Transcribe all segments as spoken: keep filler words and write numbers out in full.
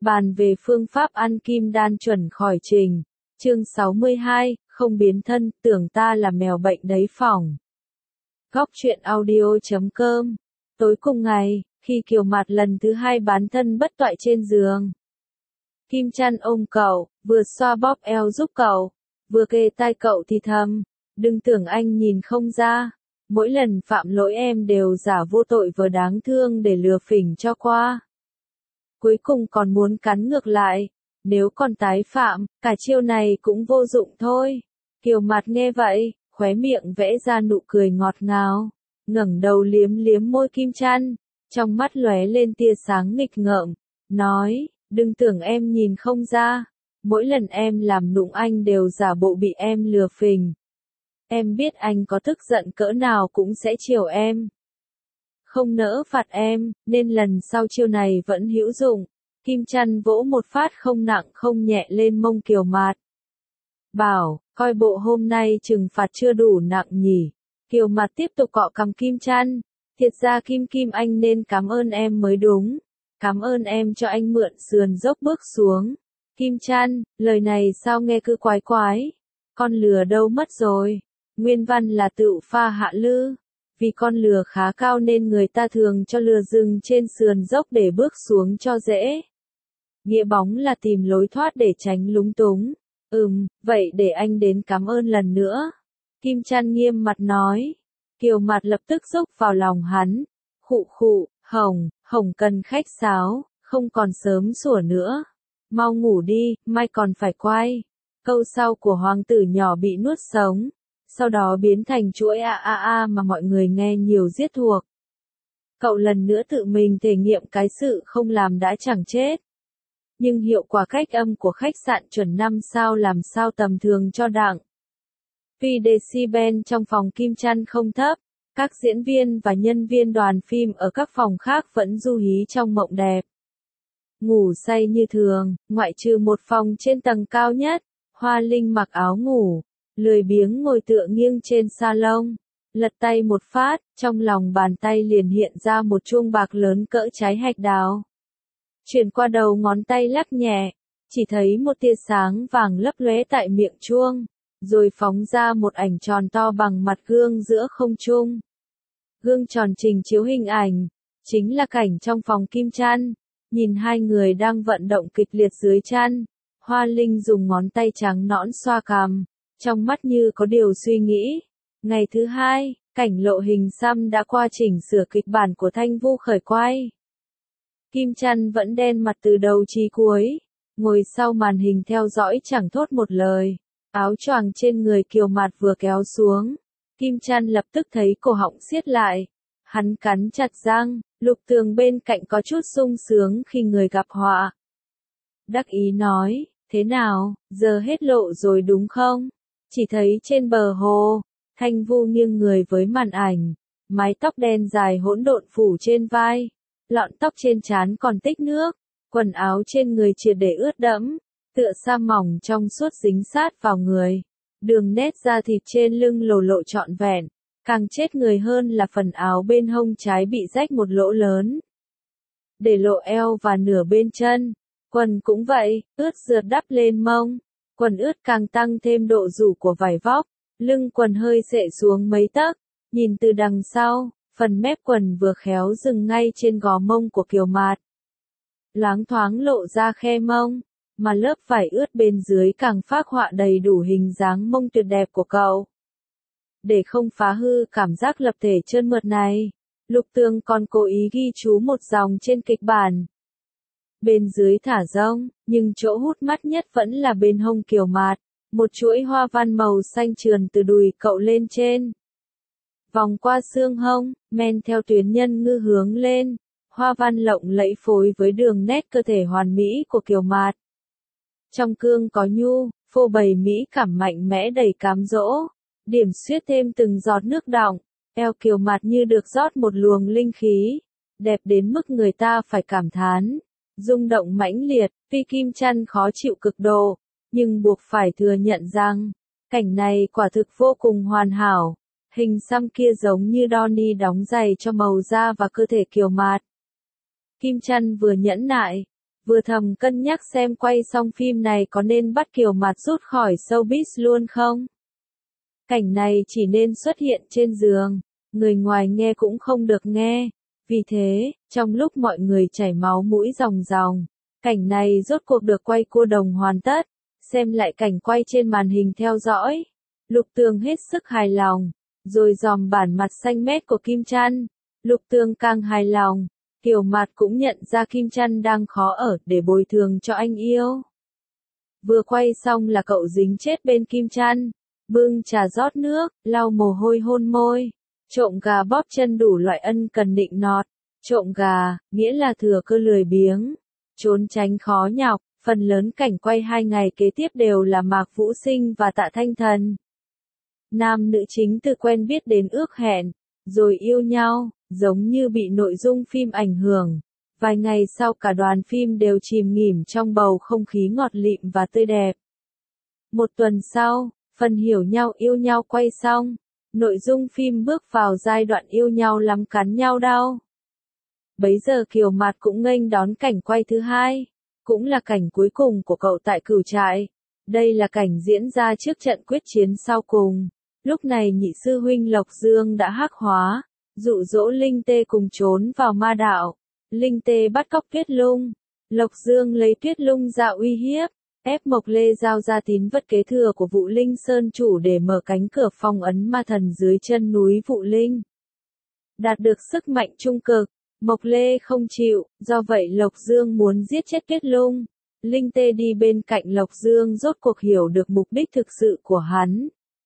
Bàn về phương pháp ăn kim đan chuẩn khỏi trình. Chương sáu mươi hai, không biến thân, tưởng ta là mèo bệnh đấy phỏng. Góc truyện audio chấm com. Tối cùng ngày, khi Kiều Mạt lần thứ hai bán thân bất toại trên giường, Kim Chăn ôm cậu, vừa xoa bóp eo giúp cậu, vừa kề tai cậu thì thầm, đừng tưởng anh nhìn không ra, mỗi lần phạm lỗi em đều giả vô tội vờ đáng thương để lừa phỉnh cho qua. Cuối cùng còn muốn cắn ngược lại, nếu còn tái phạm, cả chiêu này cũng vô dụng thôi. Kiều Mạt nghe vậy, khóe miệng vẽ ra nụ cười ngọt ngào, ngẩng đầu liếm liếm môi Kim Chăn, trong mắt lóe lên tia sáng nghịch ngợm, nói, đừng tưởng em nhìn không ra, mỗi lần em làm nụng anh đều giả bộ bị em lừa phỉnh. Em biết anh có tức giận cỡ nào cũng sẽ chiều em, không nỡ phạt em, nên lần sau chiêu này vẫn hữu dụng. Kim Chăn vỗ một phát không nặng không nhẹ lên mông Kiều Mạt. Bảo, coi bộ hôm nay trừng phạt chưa đủ nặng nhỉ. Kiều Mạt tiếp tục cọ cằm Kim Chăn. Thiệt ra Kim Kim anh nên cảm ơn em mới đúng. Cảm ơn em cho anh mượn sườn dốc bước xuống. Kim Chăn, lời này sao nghe cứ quái quái. Con lừa đâu mất rồi. Nguyên văn là tự pha hạ lư. Vì con lừa khá cao nên người ta thường cho lừa dừng trên sườn dốc để bước xuống cho dễ. Nghĩa bóng là tìm lối thoát để tránh lúng túng. Ừm, vậy để anh đến cảm ơn lần nữa. Kim Chăn nghiêm mặt nói. Kiều Mạt lập tức rúc vào lòng hắn. Khụ khụ, Hồng, Hồng cần khách sáo, không còn sớm sủa nữa. Mau ngủ đi, mai còn phải quay. Câu sau của hoàng tử nhỏ bị nuốt sống. Sau đó biến thành chuỗi a a a mà mọi người nghe nhiều giết thuộc. Cậu lần nữa tự mình thể nghiệm cái sự không làm đã chẳng chết. Nhưng hiệu quả cách âm của khách sạn chuẩn năm sao làm sao tầm thường cho đặng. Tuy decibel trong phòng Kim Chăn không thấp, các diễn viên và nhân viên đoàn phim ở các phòng khác vẫn du hí trong mộng đẹp. Ngủ say như thường, ngoại trừ một phòng trên tầng cao nhất, Hoa Linh mặc áo ngủ, lười biếng ngồi tựa nghiêng trên salon, lật tay một phát, trong lòng bàn tay liền hiện ra một chuông bạc lớn cỡ trái hạch đào. Chuyển qua đầu ngón tay lắc nhẹ, chỉ thấy một tia sáng vàng lấp lóe tại miệng chuông, rồi phóng ra một ảnh tròn to bằng mặt gương giữa không trung. Gương tròn trình chiếu hình ảnh, chính là cảnh trong phòng Kim Chăn, nhìn hai người đang vận động kịch liệt dưới chăn, Hoa Linh dùng ngón tay trắng nõn xoa cằm, trong mắt như có điều suy nghĩ. Ngày thứ hai, cảnh lộ hình xăm đã qua chỉnh sửa kịch bản của Thanh Vu khởi quay. Kim Chăn vẫn đen mặt từ đầu chí cuối, ngồi sau màn hình theo dõi chẳng thốt một lời. Áo choàng trên người Kiều Mạt vừa kéo xuống, Kim Chăn lập tức thấy cổ họng siết lại. Hắn cắn chặt răng, Lục Tường bên cạnh có chút sung sướng khi người gặp họa. Đắc ý nói, thế nào, giờ hết lộ rồi đúng không? Chỉ thấy trên bờ hồ, Thanh Vu nghiêng người với màn ảnh, mái tóc đen dài hỗn độn phủ trên vai, lọn tóc trên trán còn tích nước, quần áo trên người triệt để ướt đẫm, tựa sa mỏng trong suốt dính sát vào người, đường nét da thịt trên lưng lồ lộ trọn vẹn, càng chết người hơn là phần áo bên hông trái bị rách một lỗ lớn, để lộ eo và nửa bên chân, quần cũng vậy, ướt rượt đắp lên mông, quần ướt càng tăng thêm độ rủ của vải vóc, lưng quần hơi xệ xuống mấy tấc, nhìn từ đằng sau, phần mép quần vừa khéo dừng ngay trên gò mông của Kiều Mạt. Loáng thoáng lộ ra khe mông, mà lớp vải ướt bên dưới càng phác họa đầy đủ hình dáng mông tuyệt đẹp của cậu. Để không phá hư cảm giác lập thể trơn mượt này, Lục Tường còn cố ý ghi chú một dòng trên kịch bản. Bên dưới thả rông, nhưng chỗ hút mắt nhất vẫn là bên hông Kiều Mạt, một chuỗi hoa văn màu xanh trườn từ đùi cậu lên trên. Vòng qua xương hông, men theo tuyến nhân ngư hướng lên, hoa văn lộng lẫy phối với đường nét cơ thể hoàn mỹ của Kiều Mạt. Trong cương có nhu, phô bày mỹ cảm mạnh mẽ đầy cám dỗ, điểm xuyết thêm từng giọt nước đọng, eo Kiều Mạt như được rót một luồng linh khí, đẹp đến mức người ta phải cảm thán, rung động mãnh liệt, tuy Kim Chăn khó chịu cực độ, nhưng buộc phải thừa nhận rằng, cảnh này quả thực vô cùng hoàn hảo. Hình xăm kia giống như Donnie đóng giày cho màu da và cơ thể Kiều Mạt. Kim Chăn vừa nhẫn nại, vừa thầm cân nhắc xem quay xong phim này có nên bắt Kiều Mạt rút khỏi showbiz luôn không. Cảnh này chỉ nên xuất hiện trên giường, người ngoài nghe cũng không được nghe. Vì thế, trong lúc mọi người chảy máu mũi ròng ròng, cảnh này rốt cuộc được quay cua đồng hoàn tất. Xem lại cảnh quay trên màn hình theo dõi, Lục Tường hết sức hài lòng, rồi dòm bản mặt xanh mét của Kim Chăn. Lục Tường càng hài lòng, Kiều Mạt cũng nhận ra Kim Chăn đang khó ở để bồi thường cho anh yêu. Vừa quay xong là cậu dính chết bên Kim Chăn, bưng trà rót nước, lau mồ hôi hôn môi, trộm gà bóp chân đủ loại ân cần nịnh nọt. Trộm gà, nghĩa là thừa cơ lười biếng, trốn tránh khó nhọc. Phần lớn cảnh quay hai ngày kế tiếp đều là Mạc Vũ Sinh và Tạ Thanh Thần. Nam nữ chính từ quen biết đến ước hẹn, rồi yêu nhau, giống như bị nội dung phim ảnh hưởng. Vài ngày sau cả đoàn phim đều chìm nghỉm trong bầu không khí ngọt lịm và tươi đẹp. Một tuần sau, phần hiểu nhau yêu nhau quay xong, nội dung phim bước vào giai đoạn yêu nhau lắm cắn nhau đau. Bấy giờ Kiều Mạt cũng nghênh đón cảnh quay thứ hai. Cũng là cảnh cuối cùng của cậu tại Cửu Trại. Đây là cảnh diễn ra trước trận quyết chiến sau cùng. Lúc này nhị sư huynh Lộc Dương đã hắc hóa, dụ dỗ Linh Tê cùng trốn vào ma đạo. Linh Tê bắt cóc Tuyết Lung. Lộc Dương lấy Tuyết Lung ra uy hiếp, ép Mộc Lê giao ra tín vật kế thừa của Vụ Linh Sơn chủ để mở cánh cửa phong ấn ma thần dưới chân núi Vụ Linh. Đạt được sức mạnh trung cực. Mộc Lê không chịu, do vậy Lộc Dương muốn giết chết Tuyết Lung. Linh Tê đi bên cạnh Lộc Dương rốt cuộc hiểu được mục đích thực sự của hắn.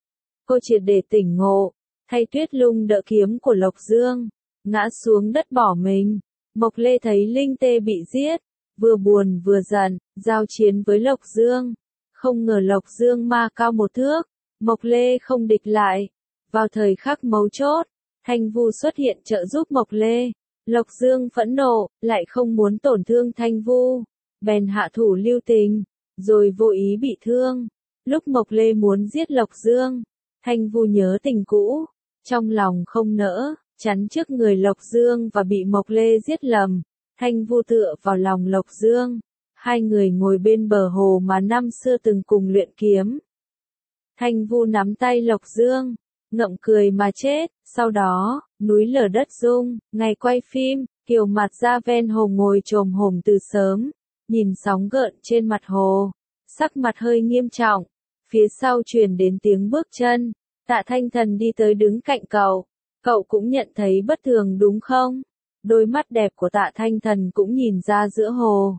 Cô triệt để tỉnh ngộ, thay Tuyết Lung đỡ kiếm của Lộc Dương, ngã xuống đất bỏ mình. Mộc Lê thấy Linh Tê bị giết, vừa buồn vừa giận, giao chiến với Lộc Dương. Không ngờ Lộc Dương ma cao một thước, Mộc Lê không địch lại. Vào thời khắc mấu chốt, Thanh Vu xuất hiện trợ giúp Mộc Lê. Lộc Dương phẫn nộ, lại không muốn tổn thương Thanh Vu, bèn hạ thủ lưu tình, rồi vô ý bị thương. Lúc Mộc Lê muốn giết Lộc Dương, Thanh Vu nhớ tình cũ, trong lòng không nỡ, chắn trước người Lộc Dương và bị Mộc Lê giết lầm. Thanh Vu tựa vào lòng Lộc Dương, hai người ngồi bên bờ hồ mà năm xưa từng cùng luyện kiếm. Thanh Vu nắm tay Lộc Dương, ngậm cười mà chết. Sau đó, núi lở đất rung, ngày quay phim, Kiều Mạt ra ven hồ ngồi chồm hổm từ sớm, nhìn sóng gợn trên mặt hồ, sắc mặt hơi nghiêm trọng. Phía sau truyền đến tiếng bước chân, Tạ Thanh Thần đi tới đứng cạnh cậu. Cậu cũng nhận thấy bất thường đúng không? Đôi mắt đẹp của Tạ Thanh Thần cũng nhìn ra giữa hồ.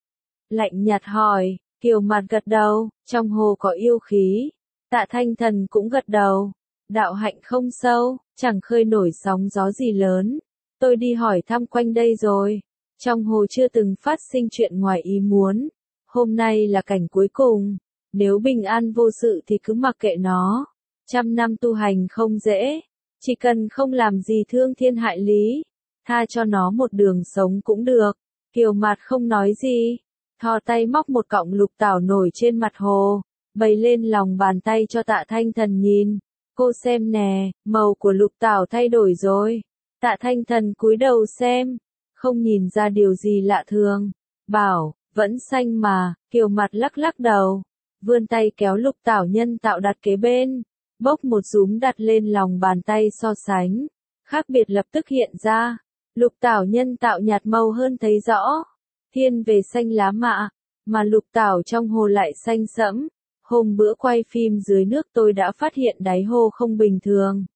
Lạnh nhạt hỏi, Kiều Mạt gật đầu, trong hồ có yêu khí. Tạ Thanh Thần cũng gật đầu. Đạo hạnh không sâu, chẳng khơi nổi sóng gió gì lớn. Tôi đi hỏi thăm quanh đây rồi. Trong hồ chưa từng phát sinh chuyện ngoài ý muốn. Hôm nay là cảnh cuối cùng. Nếu bình an vô sự thì cứ mặc kệ nó. Trăm năm tu hành không dễ. Chỉ cần không làm gì thương thiên hại lý. Tha cho nó một đường sống cũng được. Kiều Mạt không nói gì. Thò tay móc một cọng lục tảo nổi trên mặt hồ. Bày lên lòng bàn tay cho Tạ Thanh Thần nhìn. Cô xem nè, màu của lục tảo thay đổi rồi. Tạ Thanh Thần cúi đầu xem, không nhìn ra điều gì lạ thường. Bảo, vẫn xanh mà. Kiều Mạt lắc lắc đầu, vươn tay kéo lục tảo nhân tạo đặt kế bên, bốc một rúm đặt lên lòng bàn tay so sánh. Khác biệt lập tức hiện ra. Lục tảo nhân tạo nhạt màu hơn thấy rõ, thiên về xanh lá mạ, mà lục tảo trong hồ lại xanh sẫm. Hôm bữa quay phim dưới nước tôi đã phát hiện đáy hồ không bình thường.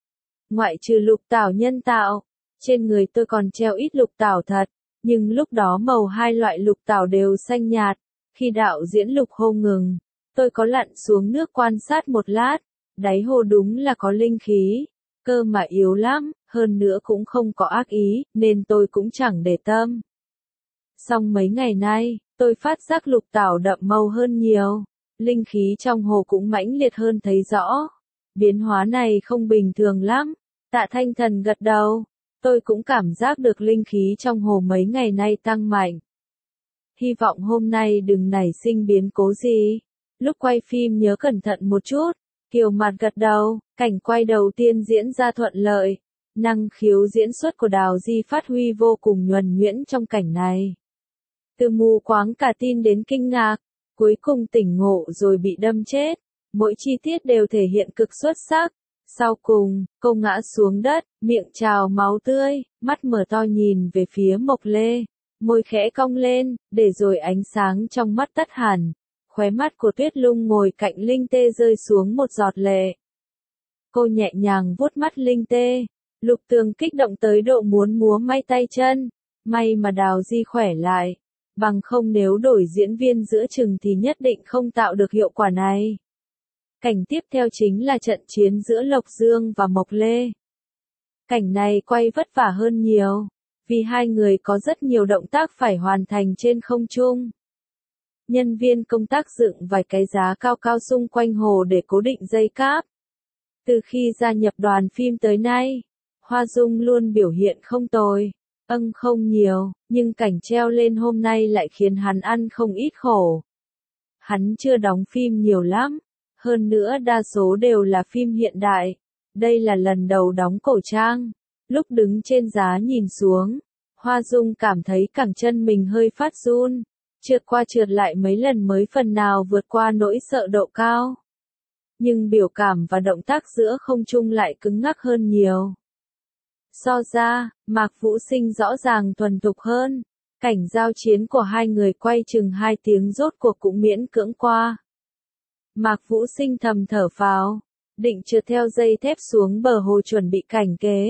Ngoại trừ lục tảo nhân tạo, trên người tôi còn treo ít lục tảo thật, nhưng lúc đó màu hai loại lục tảo đều xanh nhạt. Khi đạo diễn lục hồ ngừng, tôi có lặn xuống nước quan sát một lát, đáy hồ đúng là có linh khí, cơ mà yếu lắm, hơn nữa cũng không có ác ý, nên tôi cũng chẳng để tâm. Xong mấy ngày nay, tôi phát giác lục tảo đậm màu hơn nhiều. Linh khí trong hồ cũng mãnh liệt hơn thấy rõ. Biến hóa này không bình thường lắm. Tạ Thanh Thần gật đầu. Tôi cũng cảm giác được linh khí trong hồ mấy ngày nay tăng mạnh. Hy vọng hôm nay đừng nảy sinh biến cố gì. Lúc quay phim nhớ cẩn thận một chút. Kiều Mạt gật đầu. Cảnh quay đầu tiên diễn ra thuận lợi. Năng khiếu diễn xuất của Đào Di phát huy vô cùng nhuần nhuyễn trong cảnh này. Từ mù quáng cả tin đến kinh ngạc, cuối cùng tỉnh ngộ rồi bị đâm chết. Mỗi chi tiết đều thể hiện cực xuất sắc. Sau cùng, cô ngã xuống đất, miệng trào máu tươi, mắt mở to nhìn về phía Mộc Lê. Môi khẽ cong lên, để rồi ánh sáng trong mắt tắt hẳn. Khóe mắt của Tuyết Lung ngồi cạnh Linh Tê rơi xuống một giọt lệ. Cô nhẹ nhàng vuốt mắt Linh Tê. Lục Tường kích động tới độ muốn múa may tay chân. May mà Đào Di khỏe lại. Bằng không nếu đổi diễn viên giữa chừng thì nhất định không tạo được hiệu quả này. Cảnh tiếp theo chính là trận chiến giữa Lộc Dương và Mộc Lê. Cảnh này quay vất vả hơn nhiều, vì hai người có rất nhiều động tác phải hoàn thành trên không trung. Nhân viên công tác dựng vài cái giá cao cao xung quanh hồ để cố định dây cáp. Từ khi gia nhập đoàn phim tới nay, Hoa Dung luôn biểu hiện không tồi. Âng không nhiều, nhưng cảnh treo lên hôm nay lại khiến hắn ăn không ít khổ. Hắn chưa đóng phim nhiều lắm, hơn nữa đa số đều là phim hiện đại. Đây là lần đầu đóng cổ trang. Lúc đứng trên giá nhìn xuống, Hoa Dung cảm thấy cẳng chân mình hơi phát run. Trượt qua trượt lại mấy lần mới phần nào vượt qua nỗi sợ độ cao. Nhưng biểu cảm và động tác giữa không trung lại cứng ngắc hơn nhiều. So ra, Mạc Vũ Sinh rõ ràng thuần thục hơn. Cảnh giao chiến của hai người quay chừng hai tiếng rốt cuộc cũng miễn cưỡng qua. Mạc Vũ Sinh thầm thở phào, định trượt theo dây thép xuống bờ hồ chuẩn bị cảnh kế.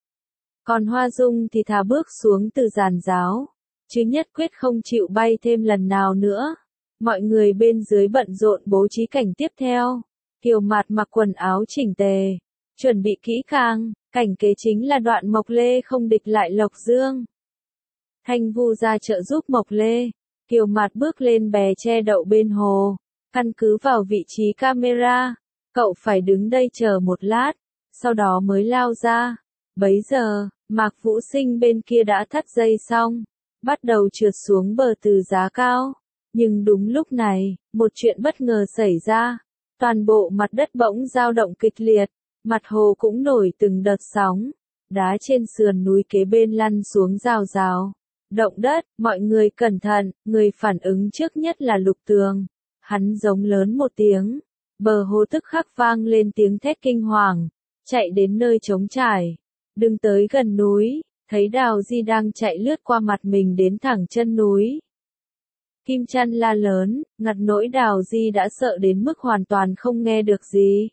Còn Hoa Dung thì thả bước xuống từ giàn giáo, chứ nhất quyết không chịu bay thêm lần nào nữa. Mọi người bên dưới bận rộn bố trí cảnh tiếp theo. Kiều Mạt mặc quần áo chỉnh tề, chuẩn bị kỹ càng. Cảnh kế chính là đoạn Mộc Lê không địch lại Lộc Dương. Thanh Vu ra trợ giúp Mộc Lê. Kiều Mạt bước lên bè che đậu bên hồ. Căn cứ vào vị trí camera, cậu phải đứng đây chờ một lát, sau đó mới lao ra. Bấy giờ, Mạc Vũ Sinh bên kia đã thắt dây xong, bắt đầu trượt xuống bờ từ giá cao. Nhưng đúng lúc này, một chuyện bất ngờ xảy ra. Toàn bộ mặt đất bỗng dao động kịch liệt, mặt hồ cũng nổi từng đợt sóng. Đá trên sườn núi kế bên lăn xuống rào rào. Động đất, mọi người cẩn thận, người phản ứng trước nhất là Lục Tường. Hắn giống lớn một tiếng, bờ hồ tức khắc vang lên tiếng thét kinh hoàng, chạy đến nơi trống trải. Đừng tới gần núi, thấy Đào Di đang chạy lướt qua mặt mình đến thẳng chân núi. Kim Chăn la lớn, ngặt nỗi Đào Di đã sợ đến mức hoàn toàn không nghe được gì.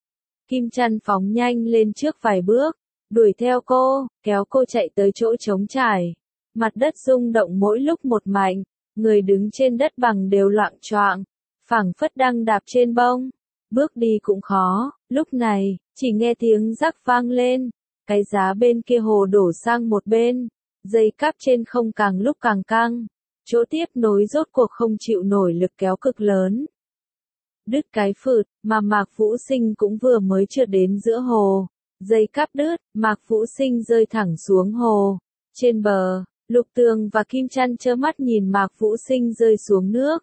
Kim Chăn phóng nhanh lên trước vài bước, đuổi theo cô, kéo cô chạy tới chỗ trống trải. Mặt đất rung động mỗi lúc một mạnh, người đứng trên đất bằng đều loạng choạng, phảng phất đang đạp trên bông. Bước đi cũng khó, lúc này, chỉ nghe tiếng rắc vang lên, cái giá bên kia hồ đổ sang một bên, dây cáp trên không càng lúc càng căng, chỗ tiếp nối rốt cuộc không chịu nổi lực kéo cực lớn. Đứt cái phượt, mà Mạc Vũ Sinh cũng vừa mới trượt đến giữa hồ, dây cáp đứt, Mạc Vũ Sinh rơi thẳng xuống hồ. Trên bờ, Lục Tường và Kim Chăn trơ mắt nhìn Mạc Vũ Sinh rơi xuống nước.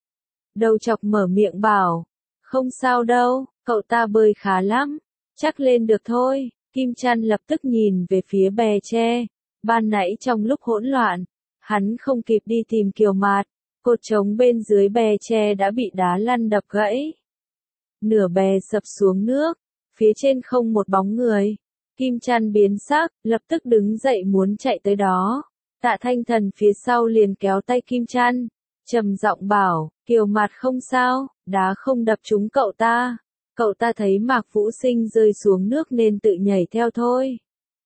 Đầu chọc mở miệng bảo, không sao đâu, cậu ta bơi khá lắm, chắc lên được thôi. Kim Chăn lập tức nhìn về phía bè tre. Ban nãy trong lúc hỗn loạn, hắn không kịp đi tìm Kiều Mạt, cột trống bên dưới bè tre đã bị đá lăn đập gãy. Nửa bè sập xuống nước, phía trên không một bóng người. Kim Chăn biến sắc, lập tức đứng dậy muốn chạy tới đó. Tạ Thanh Thần phía sau liền kéo tay Kim Chăn, trầm giọng bảo, Kiều Mạt không sao, đá không đập trúng cậu ta. Cậu ta thấy Mạc Vũ Sinh rơi xuống nước nên tự nhảy theo thôi.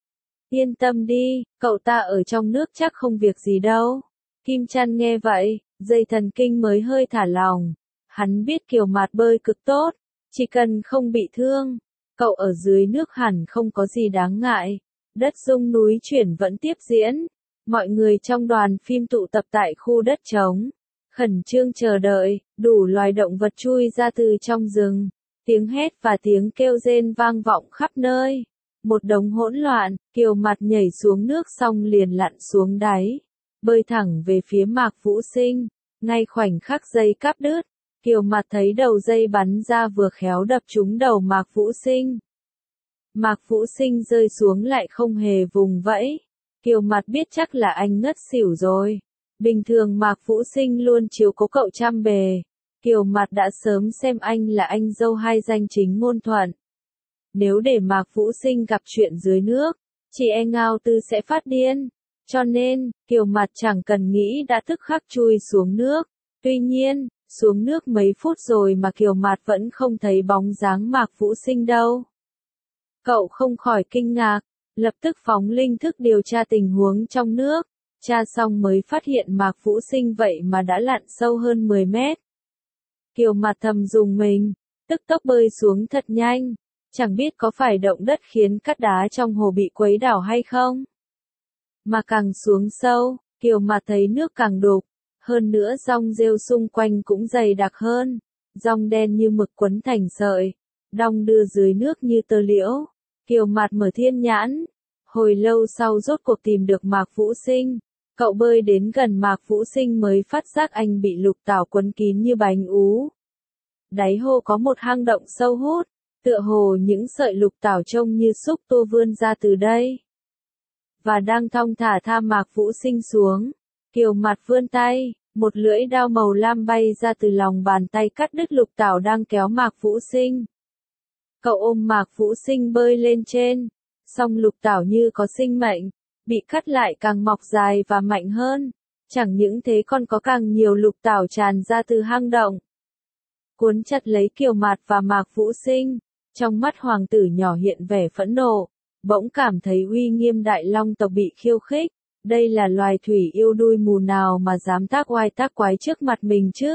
Yên tâm đi, cậu ta ở trong nước chắc không việc gì đâu. Kim Chăn nghe vậy, dây thần kinh mới hơi thả lỏng. Hắn biết Kiều Mạt bơi cực tốt, chỉ cần không bị thương, cậu ở dưới nước hẳn không có gì đáng ngại. Đất rung núi chuyển vẫn tiếp diễn. Mọi người trong đoàn phim tụ tập tại khu đất trống, khẩn trương chờ đợi, đủ loài động vật chui ra từ trong rừng. Tiếng hét và tiếng kêu rên vang vọng khắp nơi. Một đống hỗn loạn, Kiều Mạt nhảy xuống nước xong liền lặn xuống đáy, bơi thẳng về phía Mạc Vũ Sinh. Ngay khoảnh khắc dây cáp đứt, Kiều Mạt thấy đầu dây bắn ra vừa khéo đập trúng đầu Mạc Vũ Sinh. Mạc Vũ Sinh rơi xuống lại không hề vùng vẫy. Kiều Mạt biết chắc là anh ngất xỉu rồi. Bình thường Mạc Vũ Sinh luôn chiếu cố cậu trăm bề. Kiều Mạt đã sớm xem anh là anh dâu hai danh chính ngôn thuận. Nếu để Mạc Vũ Sinh gặp chuyện dưới nước, chị e Ngao Tư sẽ phát điên. Cho nên, Kiều Mạt chẳng cần nghĩ đã tức khắc chui xuống nước. Tuy nhiên, xuống nước mấy phút rồi mà Kiều Mạt vẫn không thấy bóng dáng Mạc Vũ Sinh đâu. Cậu không khỏi kinh ngạc, lập tức phóng linh thức điều tra tình huống trong nước. Tra xong mới phát hiện Mạc Vũ Sinh vậy mà đã lặn sâu hơn mười mét. Kiều Mạt thầm dùng mình, tức tốc bơi xuống thật nhanh. Chẳng biết có phải động đất khiến cát đá trong hồ bị quấy đảo hay không. Mà càng xuống sâu, Kiều Mạt thấy nước càng đục. Hơn nữa dong rêu xung quanh cũng dày đặc hơn. Dong đen như mực quấn thành sợi. Đong đưa dưới nước như tơ liễu. Kiều Mạt mở thiên nhãn. Hồi lâu sau rốt cuộc tìm được Mạc Vũ Sinh. Cậu bơi đến gần Mạc Vũ Sinh mới phát giác anh bị lục tảo quấn kín như bánh ú. Đáy hồ có một hang động sâu hút. Tựa hồ những sợi lục tảo trông như xúc tua vươn ra từ đây. Và đang thong thả tha Mạc Vũ Sinh xuống. Kiều Mạt vươn tay, một lưỡi dao màu lam bay ra từ lòng bàn tay cắt đứt lục tảo đang kéo Mạc Vũ Sinh. Cậu ôm Mạc Vũ Sinh bơi lên trên, song lục tảo như có sinh mệnh, bị cắt lại càng mọc dài và mạnh hơn. Chẳng những thế còn có càng nhiều lục tảo tràn ra từ hang động. Cuốn chặt lấy Kiều Mạt và Mạc Vũ Sinh, trong mắt hoàng tử nhỏ hiện vẻ phẫn nộ, bỗng cảm thấy uy nghiêm đại long tộc bị khiêu khích. Đây là loài thủy yêu đuôi mù nào mà dám tác oai tác quái trước mặt mình chứ?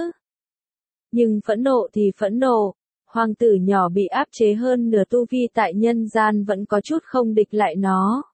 Nhưng phẫn nộ thì phẫn nộ, hoàng tử nhỏ bị áp chế hơn nửa tu vi tại nhân gian vẫn có chút không địch lại nó.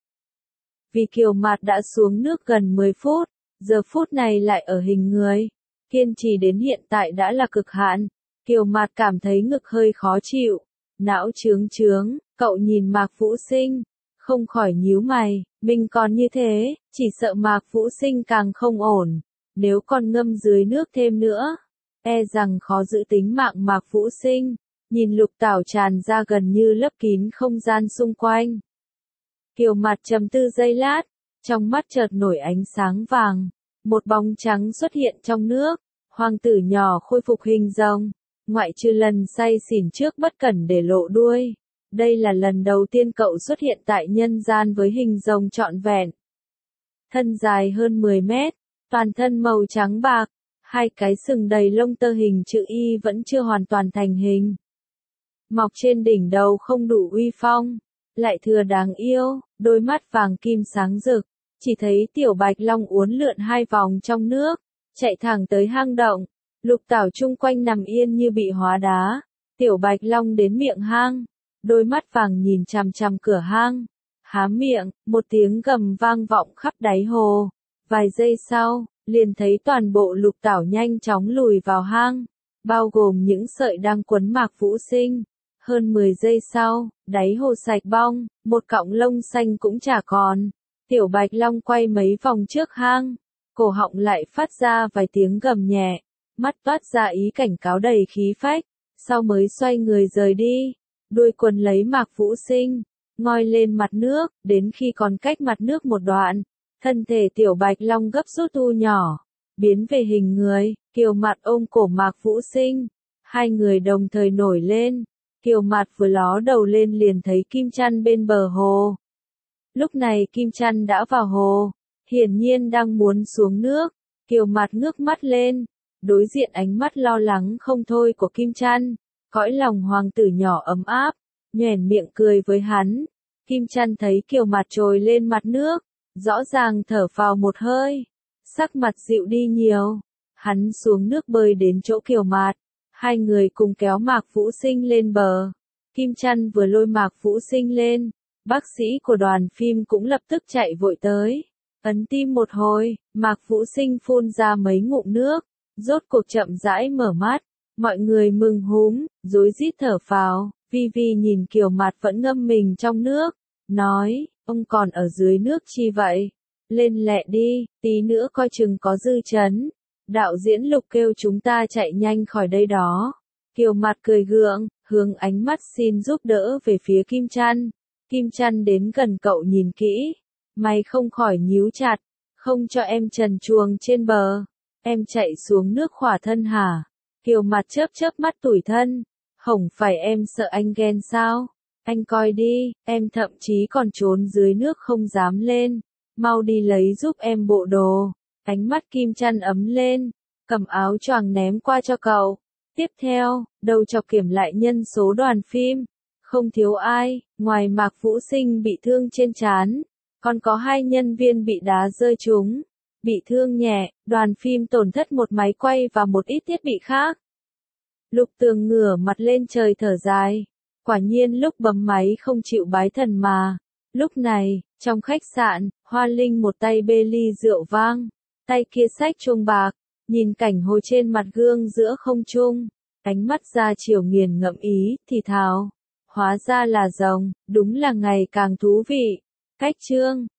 Vì Kiều Mạt đã xuống nước gần mười phút, giờ phút này lại ở hình người. Kiên trì đến hiện tại đã là cực hạn. Kiều Mạt cảm thấy ngực hơi khó chịu, não chướng chướng, cậu nhìn Mạc Vũ Sinh, không khỏi nhíu mày, mình còn như thế, chỉ sợ Mạc Vũ Sinh càng không ổn, nếu còn ngâm dưới nước thêm nữa, e rằng khó giữ tính mạng Mạc Vũ Sinh, nhìn lục tảo tràn ra gần như lấp kín không gian xung quanh. Kiều Mạt trầm tư giây lát, trong mắt chợt nổi ánh sáng vàng, một bóng trắng xuất hiện trong nước, hoàng tử nhỏ khôi phục hình rồng, ngoại trừ lần say xỉn trước bất cẩn để lộ đuôi. Đây là lần đầu tiên cậu xuất hiện tại nhân gian với hình rồng trọn vẹn. Thân dài hơn mười mét, toàn thân màu trắng bạc, hai cái sừng đầy lông tơ hình chữ Y vẫn chưa hoàn toàn thành hình. Mọc trên đỉnh đầu không đủ uy phong, lại thừa đáng yêu, đôi mắt vàng kim sáng rực, chỉ thấy tiểu bạch long uốn lượn hai vòng trong nước, chạy thẳng tới hang động, lục tảo chung quanh nằm yên như bị hóa đá, tiểu bạch long đến miệng hang. Đôi mắt vàng nhìn chằm chằm cửa hang, há miệng, một tiếng gầm vang vọng khắp đáy hồ. Vài giây sau, liền thấy toàn bộ lục tảo nhanh chóng lùi vào hang, bao gồm những sợi đang quấn Mạc Vũ Sinh. Hơn mười giây sau, đáy hồ sạch bong, một cọng lông xanh cũng chả còn. Tiểu bạch long quay mấy vòng trước hang, cổ họng lại phát ra vài tiếng gầm nhẹ, mắt toát ra ý cảnh cáo đầy khí phách, sau mới xoay người rời đi. Đuôi quần lấy Mạc Vũ Sinh, ngoi lên mặt nước, đến khi còn cách mặt nước một đoạn, thân thể tiểu bạch long gấp rút thu nhỏ, biến về hình người, Kiều Mạt ôm cổ Mạc Vũ Sinh, hai người đồng thời nổi lên, Kiều Mạt vừa ló đầu lên liền thấy Kim Chăn bên bờ hồ. Lúc này Kim Chăn đã vào hồ, hiển nhiên đang muốn xuống nước, Kiều Mạt ngước mắt lên, đối diện ánh mắt lo lắng không thôi của Kim Chăn. Cõi lòng hoàng tử nhỏ ấm áp, nhoẻn miệng cười với hắn. Kim Chăn thấy Kiều Mạt trồi lên mặt nước, rõ ràng thở vào một hơi, sắc mặt dịu đi nhiều. Hắn xuống nước bơi đến chỗ Kiều Mạt, hai người cùng kéo Mạc Vũ Sinh lên bờ. Kim Chăn vừa lôi Mạc Vũ Sinh lên, bác sĩ của đoàn phim cũng lập tức chạy vội tới. Ấn tim một hồi, Mạc Vũ Sinh phun ra mấy ngụm nước, rốt cuộc chậm rãi mở mắt. Mọi người mừng húm, rối rít thở phào, Vi Vi nhìn Kiều Mạt vẫn ngâm mình trong nước, nói, ông còn ở dưới nước chi vậy? Lên lẹ đi, tí nữa coi chừng có dư chấn. Đạo diễn Lục kêu chúng ta chạy nhanh khỏi đây đó. Kiều Mạt cười gượng, hướng ánh mắt xin giúp đỡ về phía Kim Chăn. Kim Chăn đến gần cậu nhìn kỹ, mày không khỏi nhíu chặt, Không cho em trần truồng trên bờ. Em chạy xuống nước khỏa thân hả? Kiều mặt chớp chớp mắt tủi thân. Không phải em sợ anh ghen sao? Anh coi đi, em thậm chí còn trốn dưới nước không dám lên. Mau đi lấy giúp em bộ đồ. Ánh mắt Kim Chăn ấm lên, cầm áo choàng ném qua cho cậu. Tiếp theo, đầu chọc kiểm lại nhân số đoàn phim. Không thiếu ai, ngoài Mạc Vũ Sinh bị thương trên trán, còn có hai nhân viên bị đá rơi trúng. Bị thương nhẹ, đoàn phim tổn thất một máy quay và một ít thiết bị khác. Lục Tường ngửa mặt lên trời thở dài. Quả nhiên lúc bấm máy không chịu bái thần mà. Lúc này, trong khách sạn, Hoa Linh một tay bê ly rượu vang, tay kia xách chuông bạc, nhìn cảnh hồ trên mặt gương giữa không trung, ánh mắt ra chiều nghiền ngẫm ý, thì thào. Hóa ra là rồng, đúng là ngày càng thú vị. Cách chương